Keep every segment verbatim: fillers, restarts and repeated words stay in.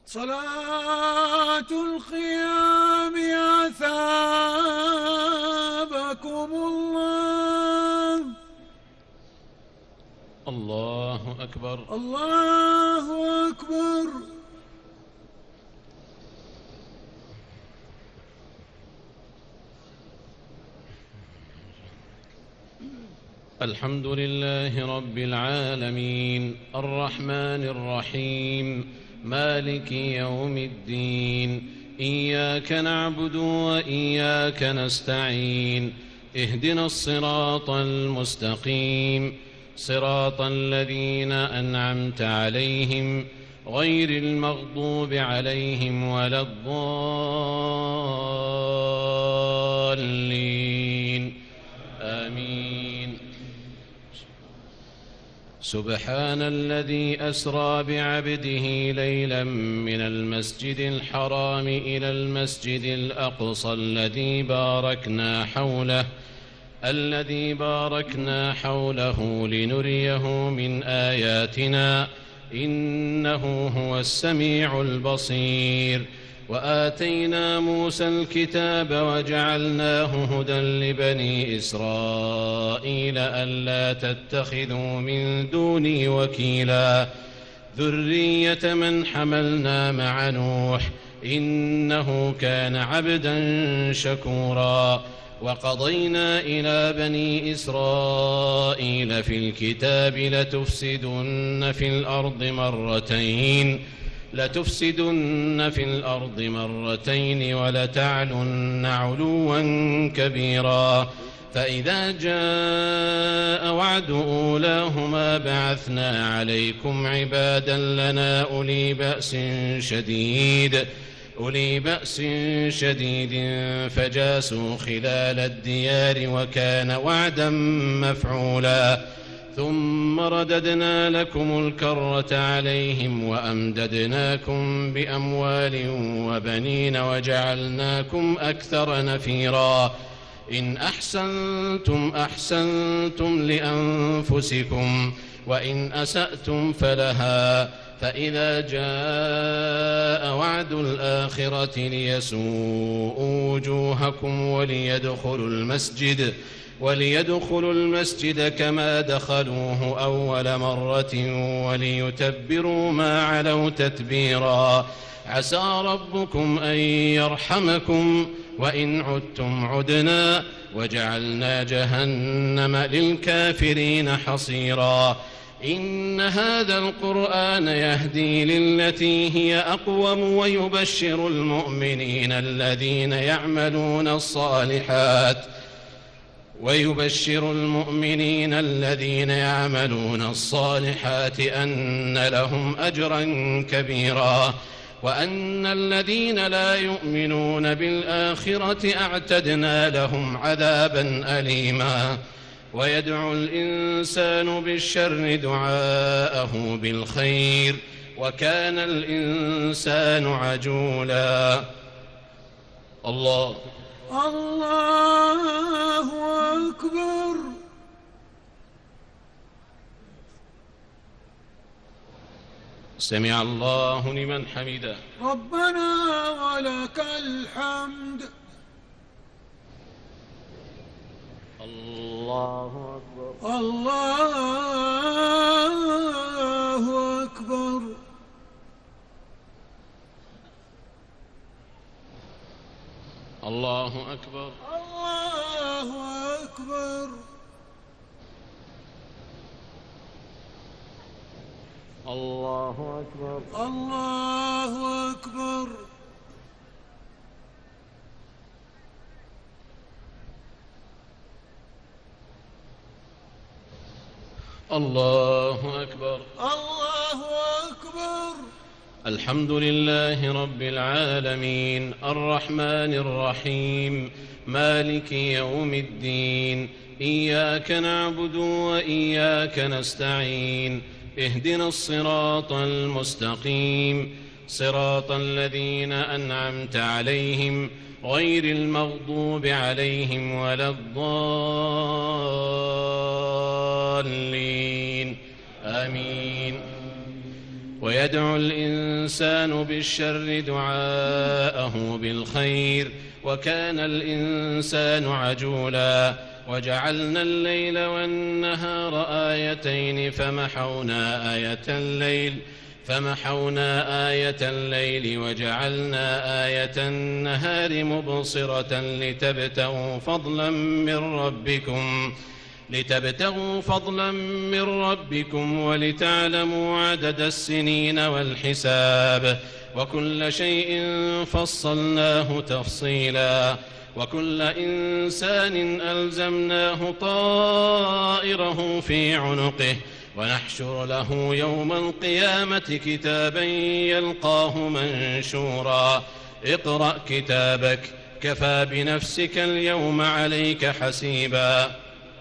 صلاة القيام أثابكم الله. الله أكبر. الله أكبر. الحمد لله رب العالمين الرحمن الرحيم مالك يوم الدين إياك نعبد وإياك نستعين اهدنا الصراط المستقيم صراط الذين أنعمت عليهم غير المغضوب عليهم ولا الضالين آمين. سبحان الذي أسرى بعبده ليلا من المسجد الحرام إلى المسجد الأقصى الذي باركنا حوله الذي باركنا حوله لنريه من آياتنا إنه هو السميع البصير. وآتينا موسى الكتاب وجعلناه هدى لبني إسرائيل ألا تتخذوا من دوني وكيلا ذرية من حملنا مع نوح إنه كان عبدا شكورا. وقضينا إلى بني إسرائيل في الكتاب لتفسدن في الأرض مرتين لتفسدن في الأرض مرتين ولتعلن علوا كبيرا. فإذا جاء وعد أولاهما بعثنا عليكم عبادا لنا أولي بأس شديد أولي بأس شديد فجاسوا خلال الديار وكان وعدا مفعولا. ثم رددنا لكم الكرة عليهم وأمددناكم بأموال وبنين وجعلناكم أكثر نفيرا. إن أحسنتم أحسنتم لأنفسكم وإن أسأتم فلها. فإذا جاء وعد الآخرة ليسوءوا وجوهكم وليدخلوا المسجد وليدخلوا المسجد كما دخلوه أول مرة وليتبروا ما علوا تتبيرا. عسى ربكم أن يرحمكم وإن عدتم عدنا وجعلنا جهنم للكافرين حصيرا. إن هذا القرآن يهدي للتي هي أقوم ويبشر المؤمنين الذين يعملون الصالحات ويبشر المؤمنين الذين يعملون الصالحات أن لهم أجرا كبيرا. وأن الذين لا يؤمنون بالآخرة أعتدنا لهم عذابا أليما. ويدعو الإنسان بالشر دعاءه بالخير وكان الإنسان عجولا. الله الله أكبر. سمع الله لمن حمده. ربنا ولك الحمد. الله أكبر. الله أكبر. الله أكبر. الله أكبر. الله أكبر. الله أكبر. الله أكبر. الله أكبر. الحمد لله رب العالمين الرحمن الرحيم مالك يوم الدين إياك نعبد وإياك نستعين اهدنا الصراط المستقيم صراط الذين أنعمت عليهم غير المغضوب عليهم ولا الضالين آمين. ويدعو الإنسان بالشر دعاءه بالخير وكان الإنسان عجولا وجعلنا الليل والنهار آيتين فمحونا آية الليل فمحونا آية الليل وجعلنا آية النهار مبصرة لتبتغوا فضلا من ربكم لتبتغوا فضلا من ربكم ولتعلموا عدد السنين والحساب وكل شيء فصلناه تفصيلا وكل إنسان ألزمناه طائره في عنقه ونحشر له يوم القيامة كتابا يلقاه منشورا اقرأ كتابك كفى بنفسك اليوم عليك حسيبا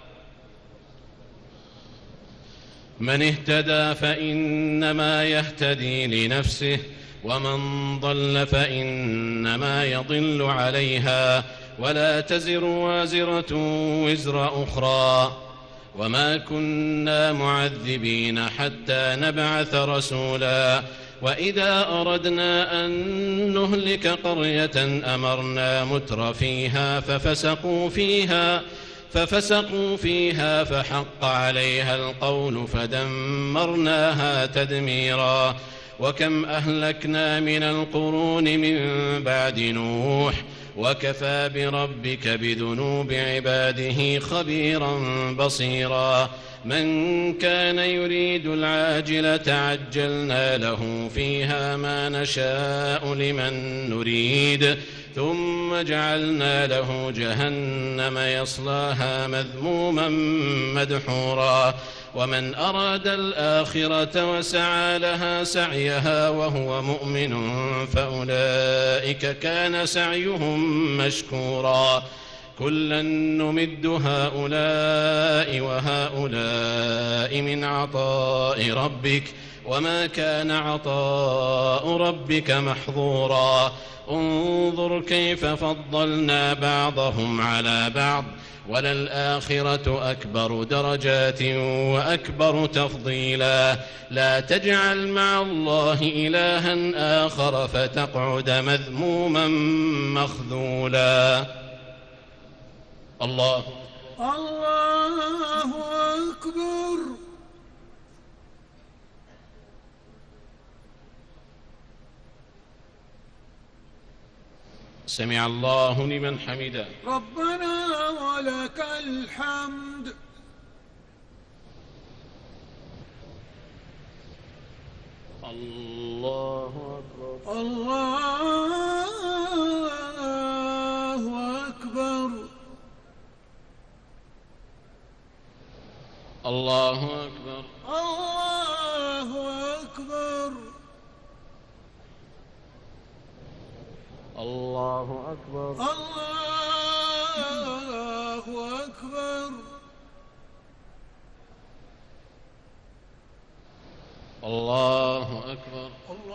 من اهتدى فإنما يهتدي لنفسه ومن ضل فإنما يضل عليها ولا تزر وازرة وزر أخرى وما كنا معذبين حتى نبعث رسولا وإذا أردنا أن نهلك قرية أمرنا متر فيها ففسقوا فيها ففسقوا فيها فحق عليها القول فدمرناها تدميرا وكم أهلكنا من القرون من بعد نوح وكفى بربك بذنوب عباده خبيرا بصيرا من كان يريد العاجلة عجلنا له فيها ما نشاء لمن نريد ثم جعلنا له جهنم يصلاها مذموما مدحورا ومن أراد الآخرة وسعى لها سعيها وهو مؤمن فأولئك كان سعيهم مشكورا كلا نمد هؤلاء وهؤلاء من عطاء ربك وما كان عطاء ربك محظورا انظر كيف فضلنا بعضهم على بعض وللآخرة أكبر درجات وأكبر تفضيلا لا تجعل مع الله إلها آخر فتقعد مذموما مخذولا الله الله أكبر. سمع الله لمن حمده ربنا ولك الحمد. الله أكبر الله أكبر الله أكبر الله أكبر الله أكبر الله أكبر الله أكبر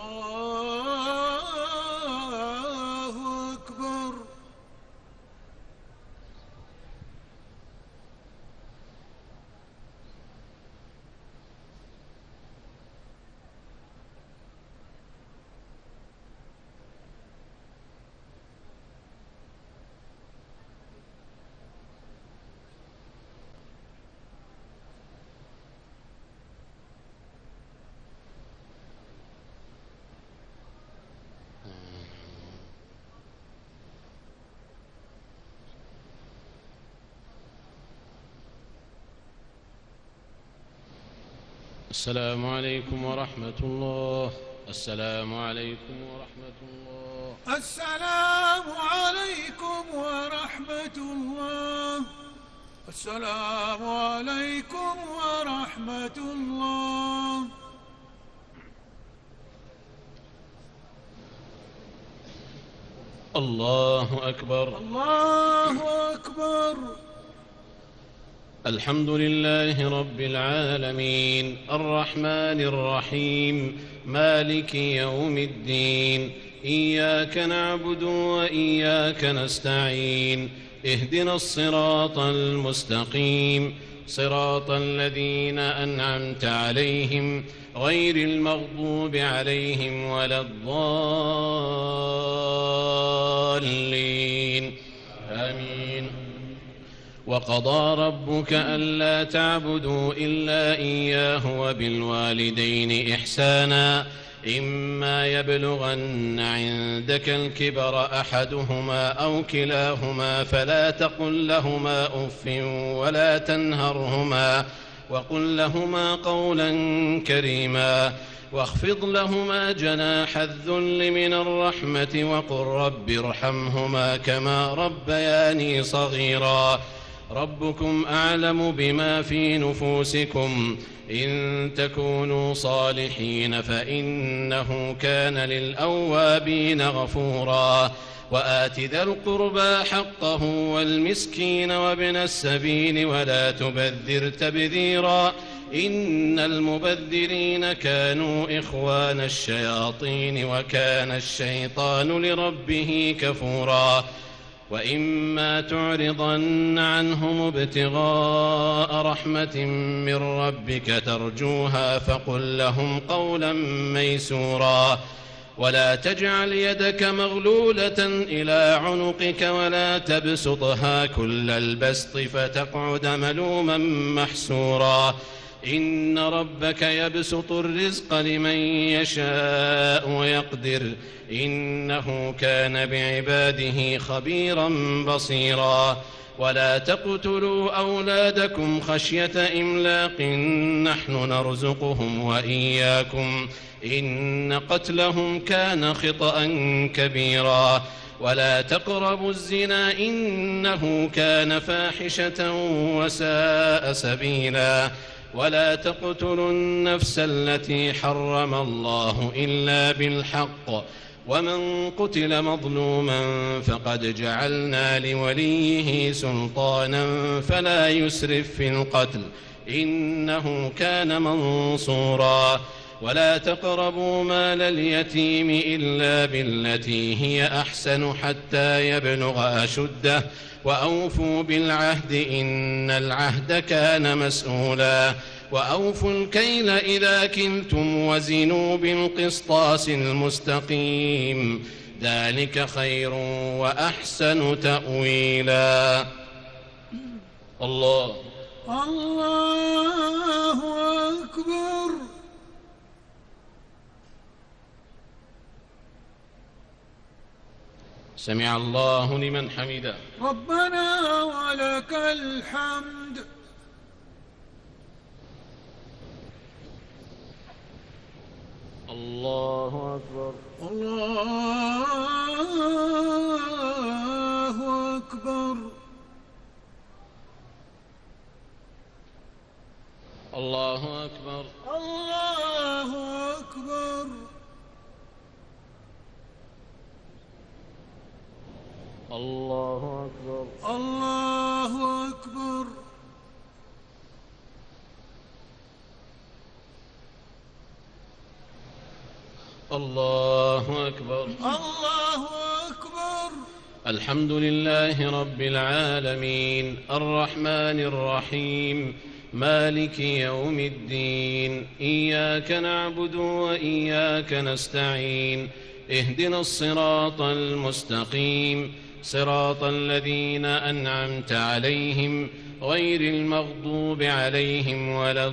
الله أكبر السلام عليكم ورحمة الله. السلام عليكم ورحمة الله. السلام عليكم ورحمة الله. السلام عليكم ورحمة الله. الله أكبر الله أكبر. الحمد لله رب العالمين الرحمن الرحيم مالك يوم الدين إياك نعبد وإياك نستعين اهدنا الصراط المستقيم صراط الذين أنعمت عليهم غير المغضوب عليهم ولا الضالين آمين. وقضى ربك ألا تعبدوا إلا إياه وبالوالدين إحسانا إما يبلغن عندك الكبر أحدهما أو كلاهما فلا تقل لهما أف ولا تنهرهما وقل لهما قولا كريما واخفض لهما جناح الذل من الرحمة وقل رب ارحمهما كما ربياني صغيرا ربكم أعلم بما في نفوسكم إن تكونوا صالحين فإنه كان للأوابين غفورا وآت ذا القربى حقه والمسكين وابن السبيل ولا تبذر تبذيرا إن المبذرين كانوا إخوان الشياطين وكان الشيطان لربه كفورا وإما تعرضن عنهم ابتغاء رحمة من ربك ترجوها فقل لهم قولا ميسورا ولا تجعل يدك مغلولة إلى عنقك ولا تبسطها كل البسط فتقعد ملوما محسورا إن ربك يبسط الرزق لمن يشاء ويقدر إنه كان بعباده خبيرا بصيرا ولا تقتلوا أولادكم خشية إملاق نحن نرزقهم وإياكم إن قتلهم كان خطأ كبيرا ولا تقربوا الزنا إنه كان فاحشة وساء سبيلا ولا تقتلوا النفس التي حرم الله إلا بالحق ومن قتل مظلوما فقد جعلنا لوليه سلطانا فلا يسرف في القتل إنه كان منصورا ولا تقربوا مال اليتيم إلا بالتي هي أحسن حتى يبلغ أشده وأوفوا بالعهد إن العهد كان مسؤولا وأوفوا الكيل إذا كلتم وزنوا بالقسطاس المستقيم ذلك خير وأحسن تأويلا. الله الله أكبر. سمع الله لمن حمده. ربنا ولك الحمد. الله أكبر. الله أكبر. الله أكبر. الله أكبر. الله أكبر. الله أكبر. الله أكبر. الله أكبر. الحمد لله رب العالمين الرحمن الرحيم مالك يوم الدين إياك نعبد وإياك نستعين اهدنا الصراط المستقيم صراط الذين أنعمت عليهم غير المغضوب عليهم ولا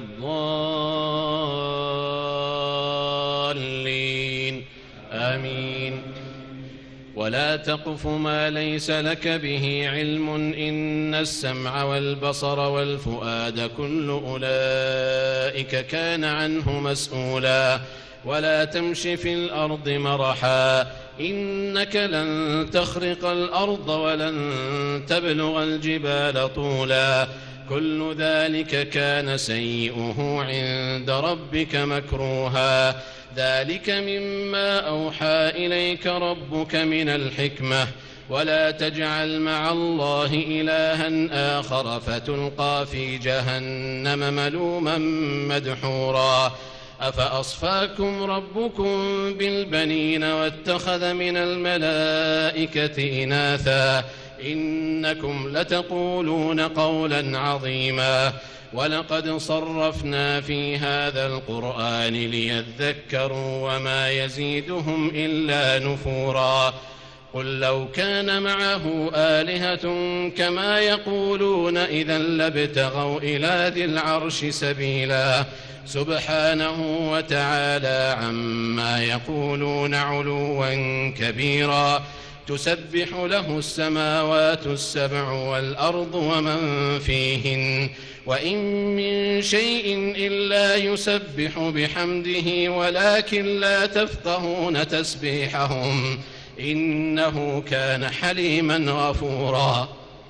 الضالين آمين. ولا تقف ما ليس لك به علم إن السمع والبصر والفؤاد كل أولئك كان عنه مسؤولا ولا تمش في الأرض مرحا إنك لن تخرق الأرض ولن تبلغ الجبال طولا كل ذلك كان سيئه عند ربك مكروها ذلك مما أوحى إليك ربك من الحكمة ولا تجعل مع الله إلها آخر فتلقى في جهنم ملوما مدحورا أفأصفاكم ربكم بالبنين واتخذ من الملائكة إناثا إنكم لتقولون قولا عظيما ولقد صرفنا في هذا القرآن ليذكروا وما يزيدهم إلا نفورا قل لو كان معه آلهة كما يقولون إذا لابتغوا إلى ذي العرش سبيلا سبحانه وتعالى عما يقولون علوا كبيرا تسبح له السماوات السبع والأرض ومن فيهن وإن من شيء إلا يسبح بحمده ولكن لا تفقهون تسبيحهم إنه كان حليما غفورا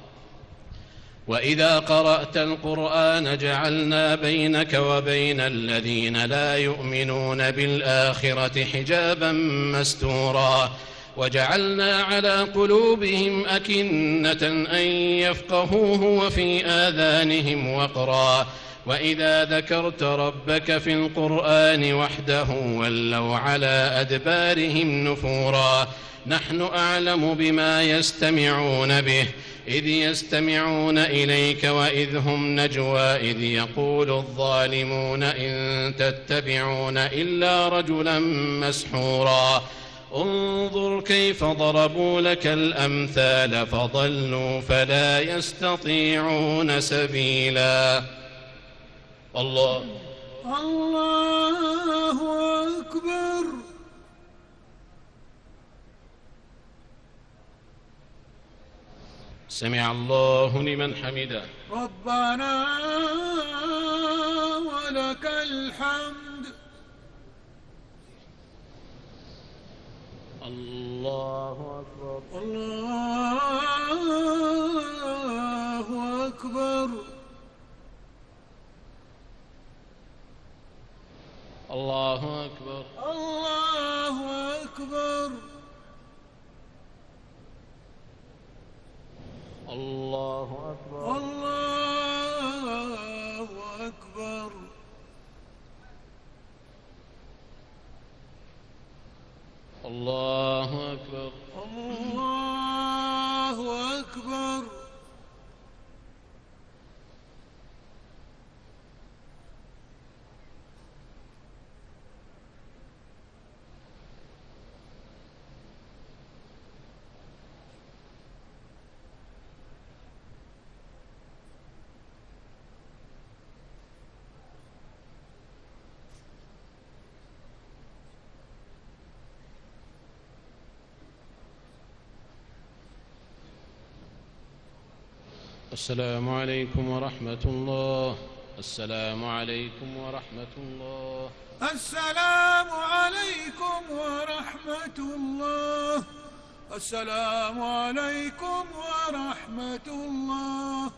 وإذا قرأت القرآن جعلنا بينك وبين الذين لا يؤمنون بالآخرة حجابا مستورا وجعلنا على قلوبهم أكنة أن يفقهوه وفي آذانهم وقرا وإذا ذكرت ربك في القرآن وحده ولوا على أدبارهم نفورا نحن أعلم بما يستمعون به إذ يستمعون إليك وإذ هم نجوى إذ يقول الظالمون إن تتبعون إلا رجلا مسحورا انظر كيف ضربوا لك الأمثال فضلوا فلا يستطيعون سبيلا الله الله أكبر. سمع الله لمن حمده. ربنا ولك الحمد. الله أكبر. الله أكبر. الله أكبر. الله أكبر. الله أكبر. الله أكبر. الله أكبر. الله أكبر. السلام عليكم ورحمة الله. السلام عليكم ورحمة الله. السلام عليكم ورحمة الله. السلام عليكم ورحمة الله.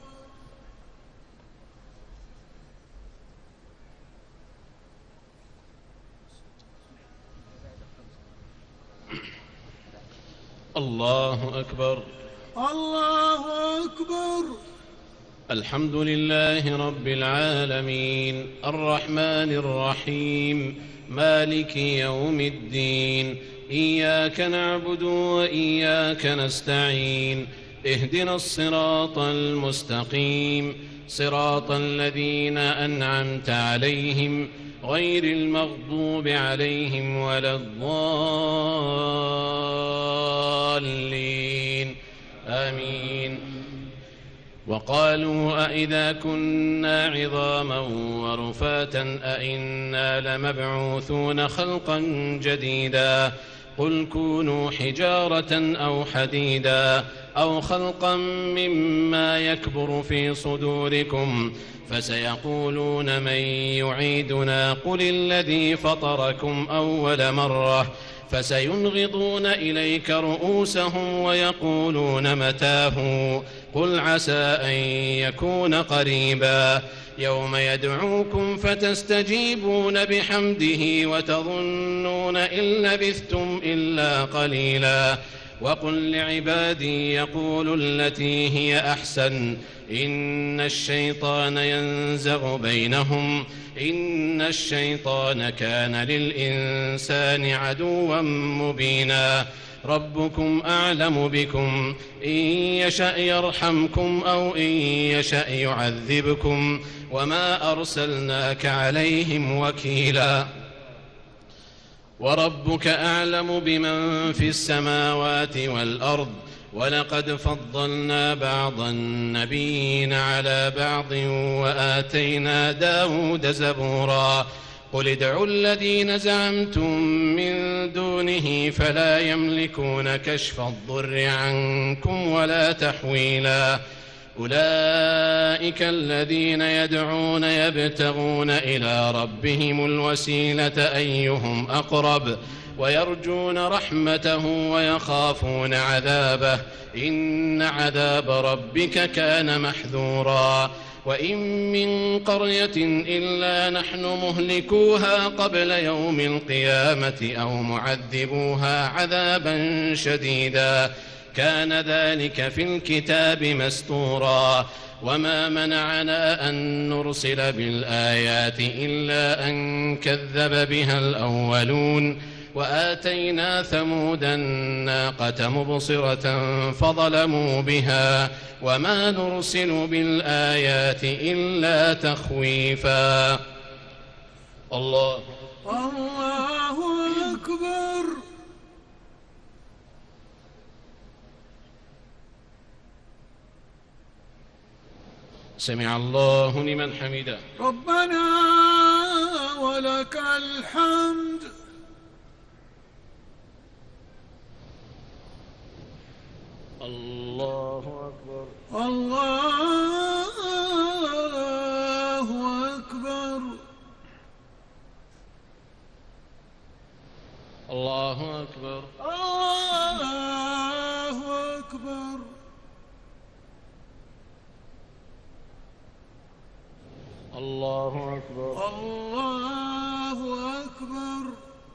الله أكبر. الله أكبر. الحمد لله رب العالمين الرحمن الرحيم مالك يوم الدين إياك نعبد وإياك نستعين اهدنا الصراط المستقيم صراط الذين أنعمت عليهم غير المغضوب عليهم ولا الضالين آمين. وقالوا أئذا كنا عظاما ورفاتا أئنا لمبعوثون خلقا جديدا قل كونوا حجارة أو حديدا أو خلقا مما يكبر في صدوركم فسيقولون من يعيدنا قل الذي فطركم أول مرة فسينغضون إليك رؤوسهم ويقولون متاه قل عسى أن يكون قريبا يوم يدعوكم فتستجيبون بحمده وتظنون إن لبثتم إلا قليلا وقل لعبادي يقولوا التي هي أحسن إن الشيطان ينزغ بينهم إن الشيطان كان للإنسان عدوا مبينا ربكم أعلم بكم إن يشأ يرحمكم أو إن يشأ يعذبكم وما أرسلناك عليهم وكيلا وربك أعلم بمن في السماوات والأرض ولقد فضلنا بعض النبيين على بعض وآتينا داود زبورا قل ادعوا الذين زعمتم من دونه فلا يملكون كشف الضر عنكم ولا تحويلا أولئك الذين يدعون يبتغون إلى ربهم الوسيلة أيهم أقرب ويرجون رحمته ويخافون عذابه إن عذاب ربك كان محذورا وإن من قرية إلا نحن مهلكوها قبل يوم القيامة أو معذبوها عذابا شديدا كان ذلك في الكتاب مسطورا وما منعنا أن نرسل بالآيات إلا أن كذب بها الأولون وآتينا ثمود الناقة مبصرة فظلموا بها وما نرسل بالآيات إلا تخويفا الله الله أكبر. سمع الله لمن حمده ربنا ولك الحمد. الله أكبر الله أكبر. الله أكبر الله أكبر. الله أكبر الله أكبر.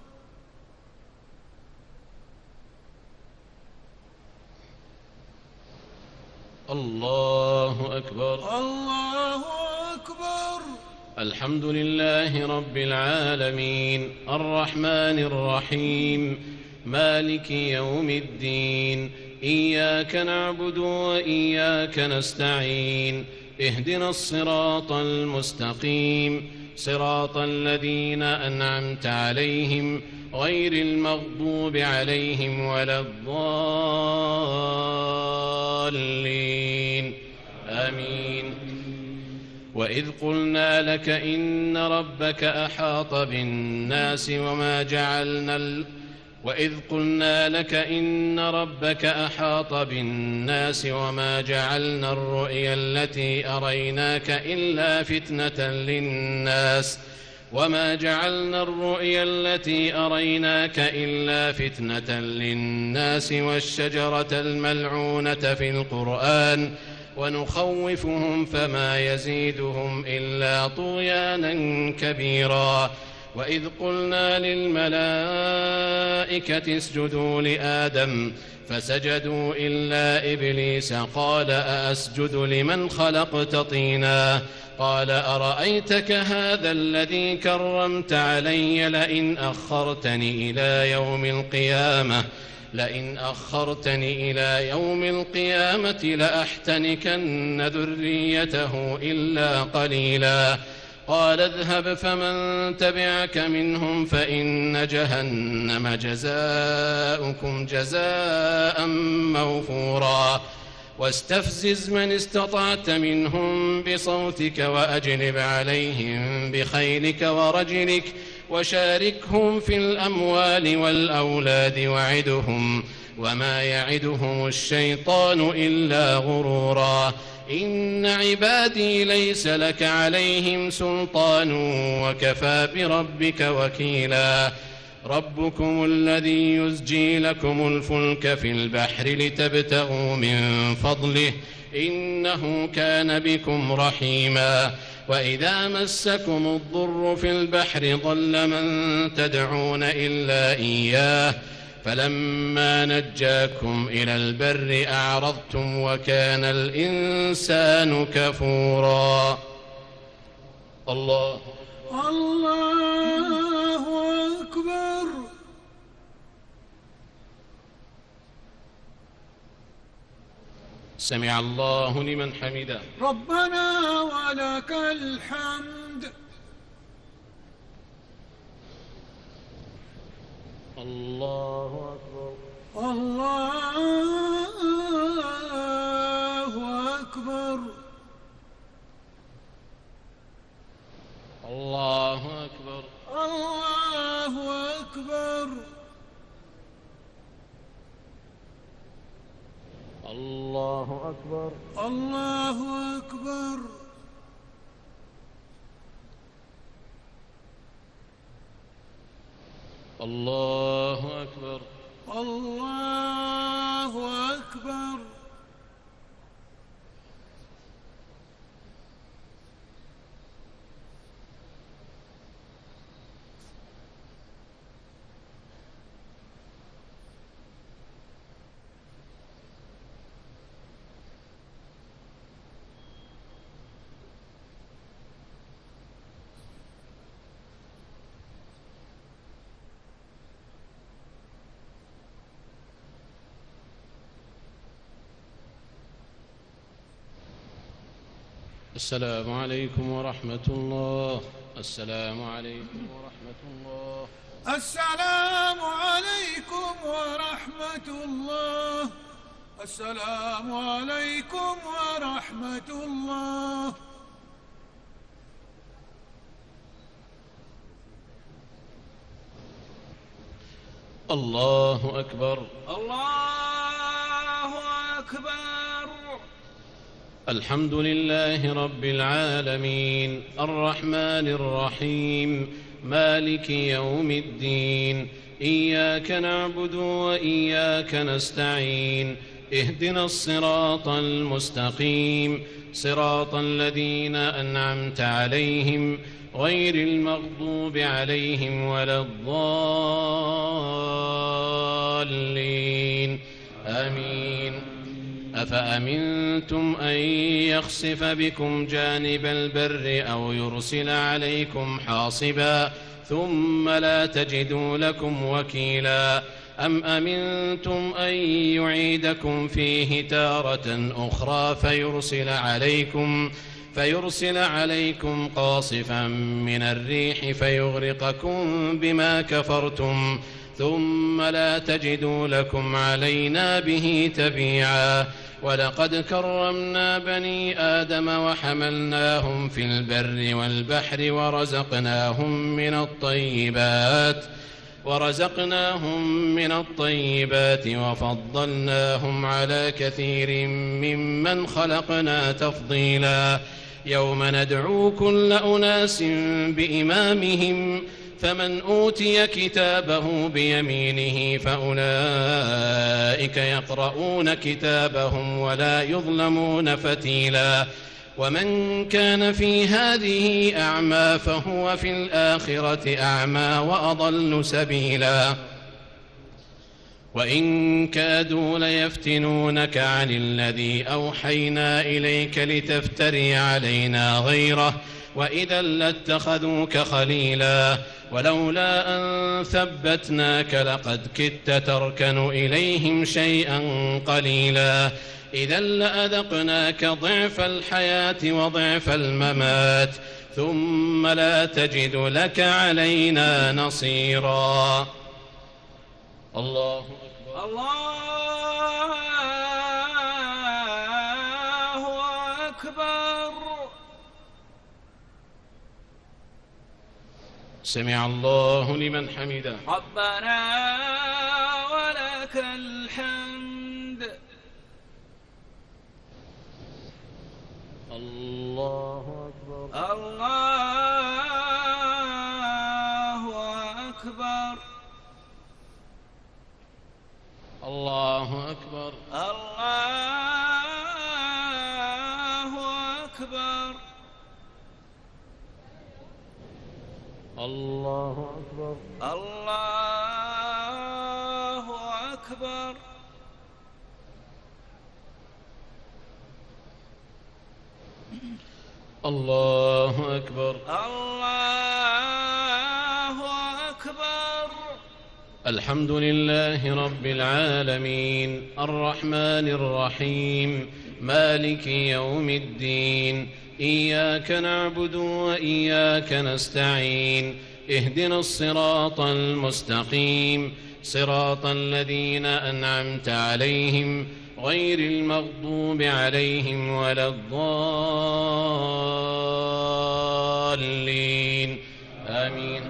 الله أكبر الله أكبر. الحمد لله رب العالمين الرحمن الرحيم مالك يوم الدين إياك نعبد وإياك نستعين اهدنا الصراط المستقيم صراط الذين أنعمت عليهم غير المغضوب عليهم ولا الضالين آمين. وإذ قلنا لك إن ربك أحاط بالناس وما جعلنا ال... وإذ قلنا لك إن ربك أحاط بالناس وما جعلنا الرؤيا التي أريناك إلا فتنة للناس وما جعلنا الرؤيا التي أريناك إلا فتنة للناس والشجرة الملعونة في القرآن ونخوفهم فما يزيدهم إلا طغيانا كبيرا. وإذ قلنا للملائكة اسجدوا لآدم فسجدوا إلا إبليس قال أأسجد لمن خلقت طينا قال أرأيتك هذا الذي كرمت علي لئن أخرتني إلى يوم القيامة لئن أخرتني إلى يوم القيامة لأحتنكن ذريته إلا قليلا قال اذهب فمن تبعك منهم فإن جهنم جزاؤكم جزاء موفورا واستفزز من استطعت منهم بصوتك وأجلب عليهم بخيلك ورجلك وشاركهم في الأموال والأولاد وعدهم وما يعدهم الشيطان إلا غرورا إن عبادي ليس لك عليهم سلطان وكفى بربك وكيلا ربكم الذي يزجي لكم الفلك في البحر لتبتغوا من فضله إنه كان بكم رحيما وإذا مسكم الضر في البحر ضل من تدعون إلا إياه فلما نجاكم إلى البر أعرضتم وكان الإنسان كفورا. الله الله أكبر. سمع الله لمن حمده. ربنا ولك الحمد. الله أكبر. الله أكبر. الله أكبر. الله أكبر. الله أكبر. الله أكبر. الله أكبر. الله أكبر. السلام عليكم ورحمة الله. السلام عليكم ورحمة الله. السلام عليكم ورحمة الله. السلام عليكم ورحمة الله. الله أكبر. الله أكبر. الحمد لله رب العالمين الرحمن الرحيم مالك يوم الدين إياك نعبد وإياك نستعين اهدنا الصراط المستقيم صراط الذين أنعمت عليهم غير المغضوب عليهم ولا الضالين آمين. أفأمنتم أن يخسف بكم جانب البر أو يرسل عليكم حاصبا ثم لا تجدوا لكم وكيلا أم أمنتم أن يعيدكم فيه تارة أخرى فيرسل عليكم فيرسل عليكم قاصفا من الريح فيغرقكم بما كفرتم ثم لا تجدوا لكم علينا به تبيعا ولقد كرمنا بني آدم وحملناهم في البر والبحر ورزقناهم من الطيبات ورزقناهم من الطيبات وفضلناهم على كثير ممن خلقنا تفضيلا يوم ندعو كل أناس بإمامهم فمن أوتي كتابه بيمينه فأولئك يقرؤون كتابهم ولا يظلمون فتيلا ومن كان في هذه أعمى فهو في الآخرة أعمى وأضل سبيلا وإن كادوا ليفتنونك عن الذي أوحينا إليك لتفتري علينا غيره وإذا لاتخذوك خليلا ولولا أن ثبتناك لقد كدت تركن إليهم شيئا قليلا إذا لأذقناك ضعف الحياة وضعف الممات ثم لا تجد لك علينا نصيرا. الله أكبر. الله أكبر. سمع الله لمن حمده. ربنا ولك الحمد. الله أكبر. الله أكبر. الله أكبر. الله أكبر. الله أكبر. الله أكبر. الله أكبر. الله أكبر. الحمد لله رب العالمين الرحمن الرحيم مالك يوم الدين إياك نعبد وإياك نستعين اهدنا الصراط المستقيم صراط الذين أنعمت عليهم غير المغضوب عليهم ولا الضالين آمين.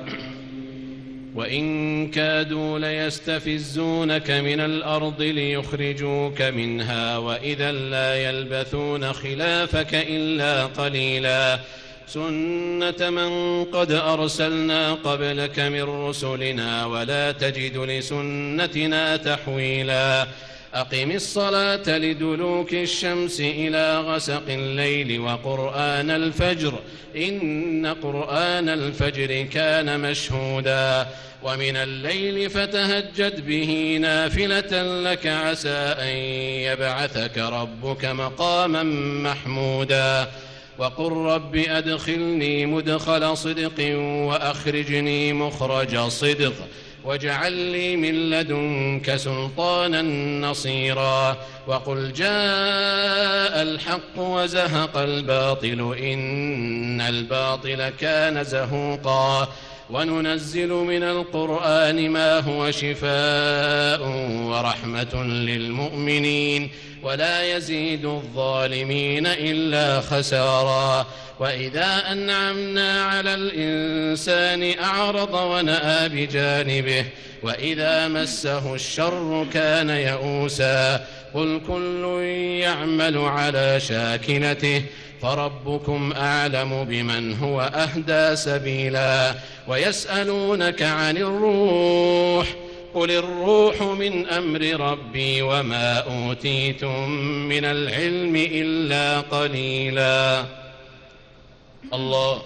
وإن كادوا ليستفزونك من الأرض ليخرجوك منها وإذا لا يلبثون خلافك إلا قليلا سنة من قد أرسلنا قبلك من رسلنا ولا تجد لسنتنا تحويلا أقم الصلاة لدلوك الشمس إلى غسق الليل وقرآن الفجر إن قرآن الفجر كان مشهودا ومن الليل فتهجد به نافلة لك عسى أن يبعثك ربك مقاما محمودا وقل رب أدخلني مدخل صدق وأخرجني مخرج صدق واجعل لي من لدنك سلطانا نصيرا وقل جاء الحق وزهق الباطل إن الباطل كان زهوقا وننزل من القرآن ما هو شفاء ورحمة للمؤمنين ولا يزيد الظالمين إلا خسارا وإذا أنعمنا على الإنسان أعرض ونأى بجانبه وإذا مسه الشر كان يئوسا قل كل يعمل على شاكلته فربكم أعلم بمن هو أهدى سبيلا ويسألونك عن الروح قل الروح من أمر ربي وما أوتيتم من العلم إلا قليلا. الله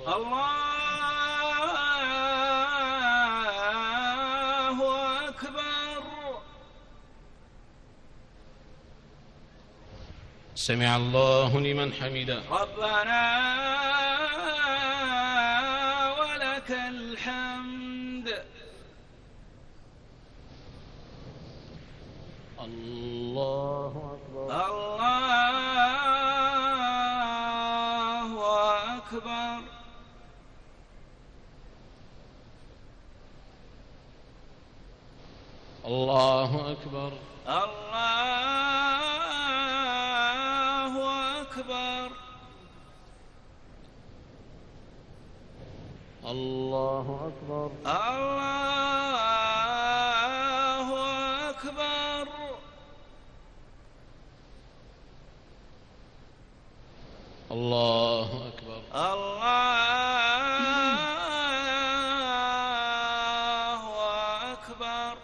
الله أكبر. سمع الله لمن حمده ربنا ولك الحمد. الله أكبر. الله أكبر. الله أكبر. الله أكبر. الله أكبر. الله أكبر. الله أكبر. الله أكبر.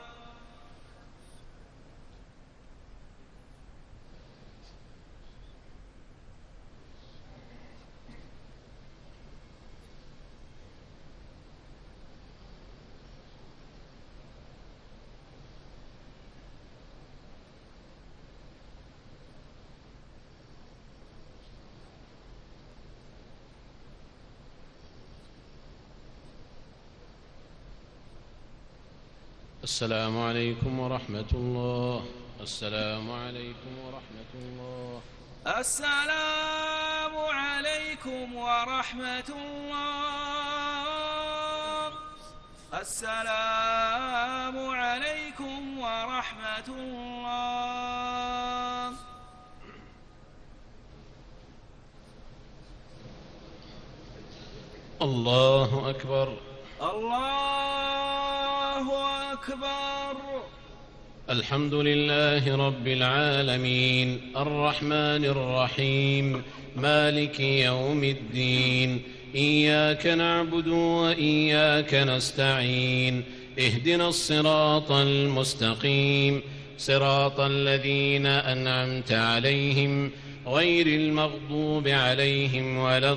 السلام عليكم ورحمة الله. السلام عليكم ورحمة الله. السلام عليكم ورحمة الله. السلام عليكم ورحمة الله. الله أكبر. الله أكبر. الحمد لله رب العالمين الرحمن الرحيم مالك يوم الدين إياك نعبد وإياك نستعين اهدنا الصراط المستقيم صراط الذين أنعمت عليهم غير المغضوب عليهم ولا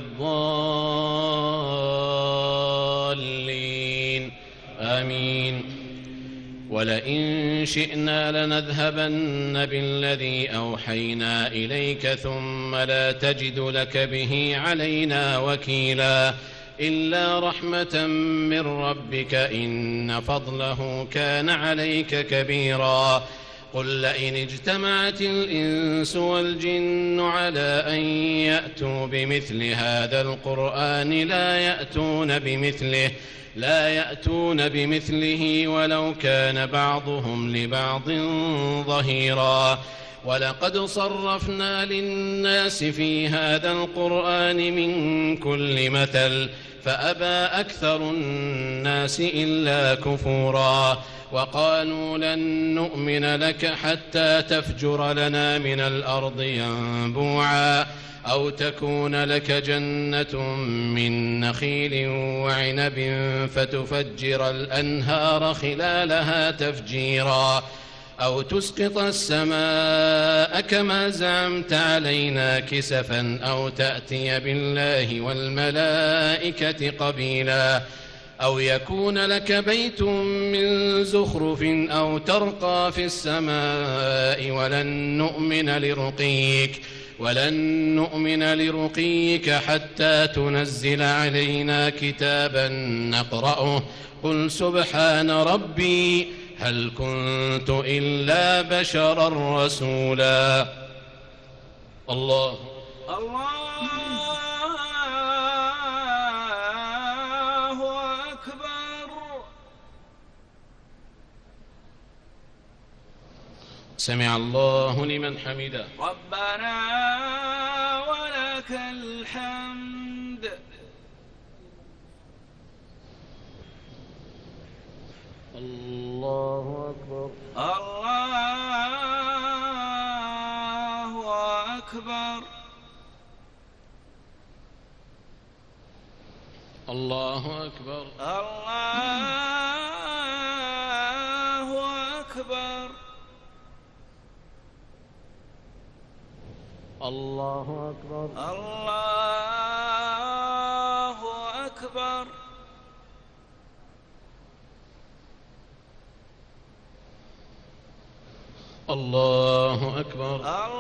الضالين آمين. ولئن شئنا لنذهبن بالذي أوحينا إليك ثم لا تجد لك به علينا وكيلا إلا رحمة من ربك إن فضله كان عليك كبيرا قل لئن اجتمعت الإنس والجن على أن يأتوا بمثل هذا القرآن لا يأتون بمثله لا يأتون بمثله ولو كان بعضهم لبعض ظهيرا ولقد صرفنا للناس في هذا القرآن من كل مثل فأبى أكثر الناس إلا كفورا وقالوا لن نؤمن لك حتى تفجر لنا من الأرض ينبوعا أو تكون لك جنة من نخيل وعنب فتفجر الأنهار خلالها تفجيرا أو تسقط السماء كما زعمت علينا كسفا أو تأتي بالله والملائكة قبيلا أو يكون لك بيت من زخرف أو ترقى في السماء ولن نؤمن لرقيك ولن نؤمن لرقيك حتى تنزل علينا كتابا نقرأه قل سبحان ربي هل كنت إلا بشرا رسولا الله الله أكبر. سمع الله لمن حمده. ربنا ولك الحمد. الله أكبر. الله أكبر. الله أكبر. الله أكبر. الله أكبر. الله أكبر. الله أكبر.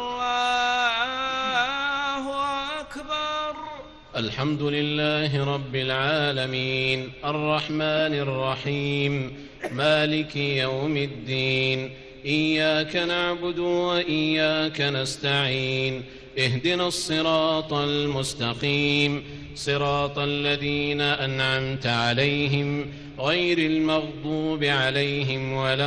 الله أكبر. الحمد لله رب العالمين الرحمن الرحيم مالك يوم الدين إياك نعبد وإياك نستعين اهدنا الصراط المستقيم صراط الذين أنعمت عليهم غير المغضوب عليهم ولا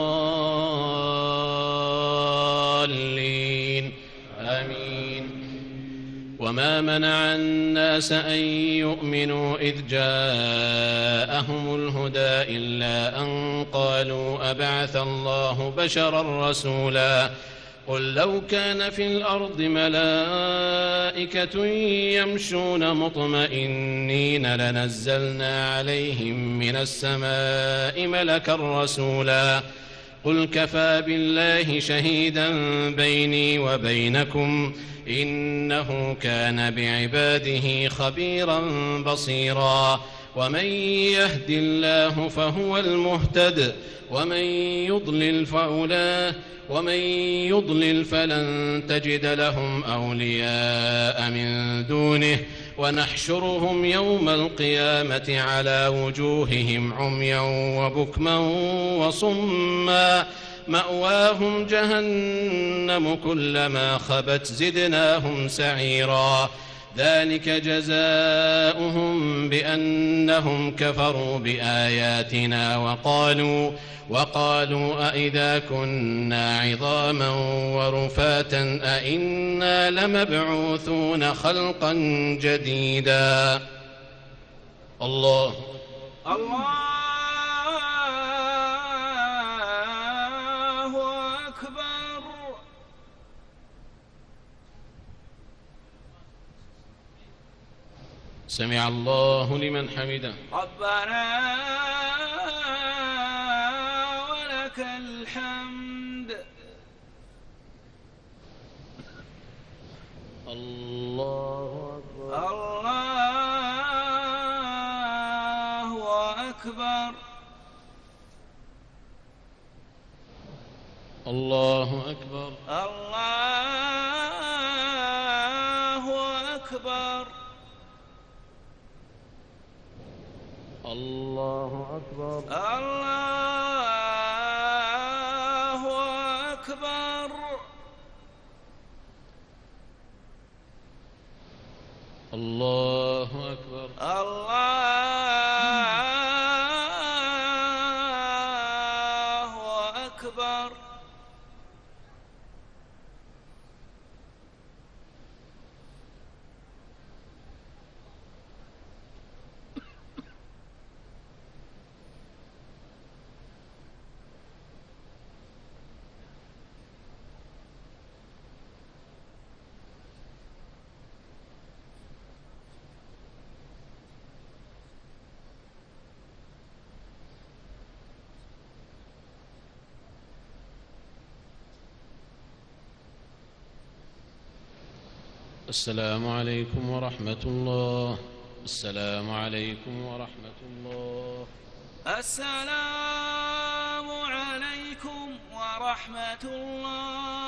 الضالين آمين. وما منع الناس أن يؤمنوا إذ جاءهم الهدى إلا أن قالوا أبعث الله بشرا رسولا قل لو كان في الأرض ملائكة يمشون مطمئنين لنزلنا عليهم من السماء ملكا رسولا قل كفى بالله شهيدا بيني وبينكم إنه كان بعباده خبيرا بصيرا ومن يهد الله فهو المهتد ومن يضلل فأولئك ومن يضلل فلن تجد لهم أولياء من دونه ونحشرهم يوم القيامة على وجوههم عميا وبكما وصما مأواهم جهنم كلما خبت زدناهم سعيرا ذلك جزاؤهم بأنهم كفروا بآياتنا وقالوا وقالوا أئذا كنا عظاما ورفاتا أئنا لمبعوثون خلقا جديدا. الله الله أكبر. سمع الله لمن حمده. ربنا ولك الحمد. الله أكبر. الله أكبر. الله أكبر. الله أكبر. الله أكبر. الله أكبر. الله أكبر. الله أكبر. السلام عليكم ورحمة الله. السلام عليكم ورحمة الله. السلام عليكم ورحمة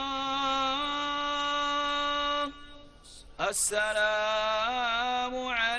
الله. السلام عليكم